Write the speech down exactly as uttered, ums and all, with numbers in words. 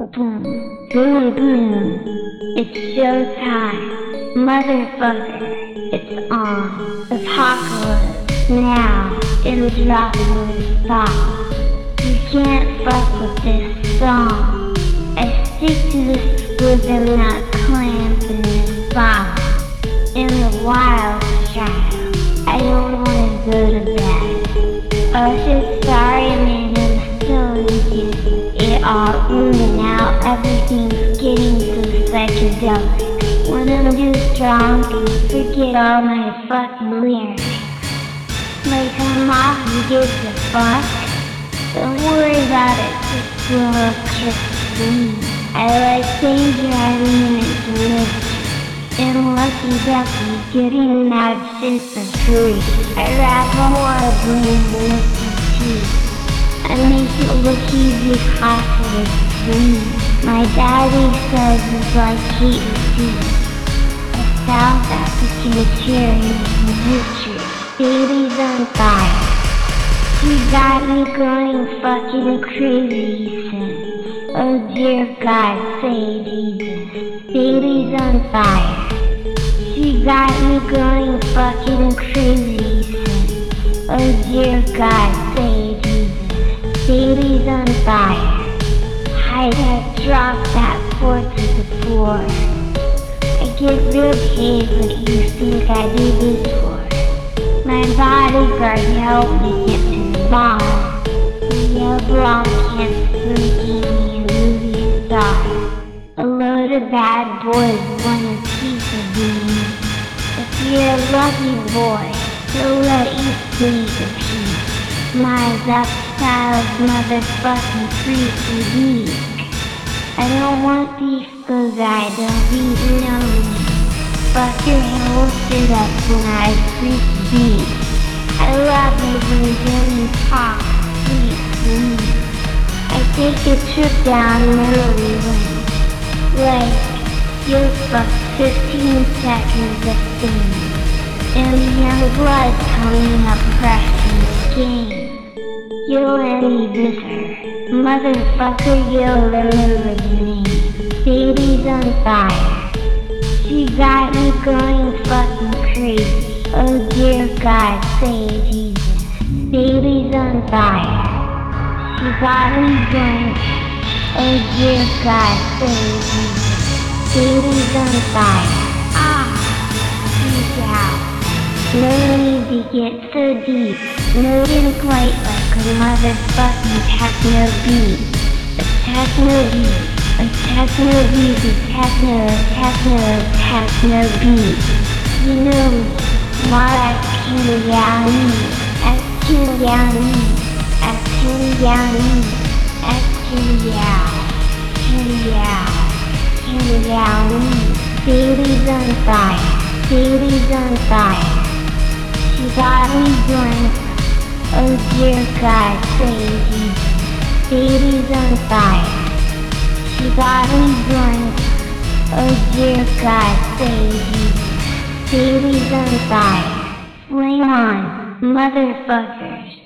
Boom, boom, boom. It's showtime. Motherfucker, it's on. Apocalypse now. It'll drop in the song. You can't fuck with this song. I stick to the split and not clamping this bomb. In the wild child, I don't wanna go to bed. Oh shit, sorry man, I'm so into it all in now. Everything's getting so psychedelic. When I'm just drunk and forget all my fucking lyrics. Like I'm off and gives a fuck. Don't worry about it, just blow kiss me. I like danger, I mean it's delicious. And lucky ducky, getting out shit for free. I rap a horribly and listen to. I make it look easy, possible to me. My daddy says it's like K F C. A South African cherry from history. Baby's on fire. She got me going fucking crazy since. Oh dear God, say Jesus. Baby's on fire. She got me going fucking crazy since. Oh dear God, say Jesus. Baby's on fire. I'd have dropped that fork to the floor. I get real paid what you think I do this for. My bodyguard helped me get to the bar. The blonde can't sneaking me a movie star. A load of bad boys want a piece of me. If you're a lucky boy, they'll let you sleep a piece. My upstyles motherfucking freaky beat. I don't want beef cause I don't even know me. Fuck your whole shit up when I freak beat. I love it when Jimmy talk sweet to me. I take a trip down memory lane. Like, you'll fuck fifteen seconds of fame. And young blood coming up crashing the game. You'll end this her. Motherfucker, you'll remember the name. Baby's on fire. She got me going fucking crazy. Oh dear God, say Jesus. Baby's on fire. She got me going. Oh dear God, say Jesus. Baby's on fire. Ah, peace out. No need to get so deep. No didn't quite like a motherfucking techno beat. A techno beat. A techno beat. A techno, techno, techno beat. You know me. Maracuyani. Escuyani. Escuyani. Escuyao. Escuyao. Escuyani. Baby's on fire. Baby's on fire. She got me going. Oh dear God, say Jesus. Baby's on fire. She got me going. Oh dear God, say Jesus. Baby's on fire. Flame on, motherfuckers.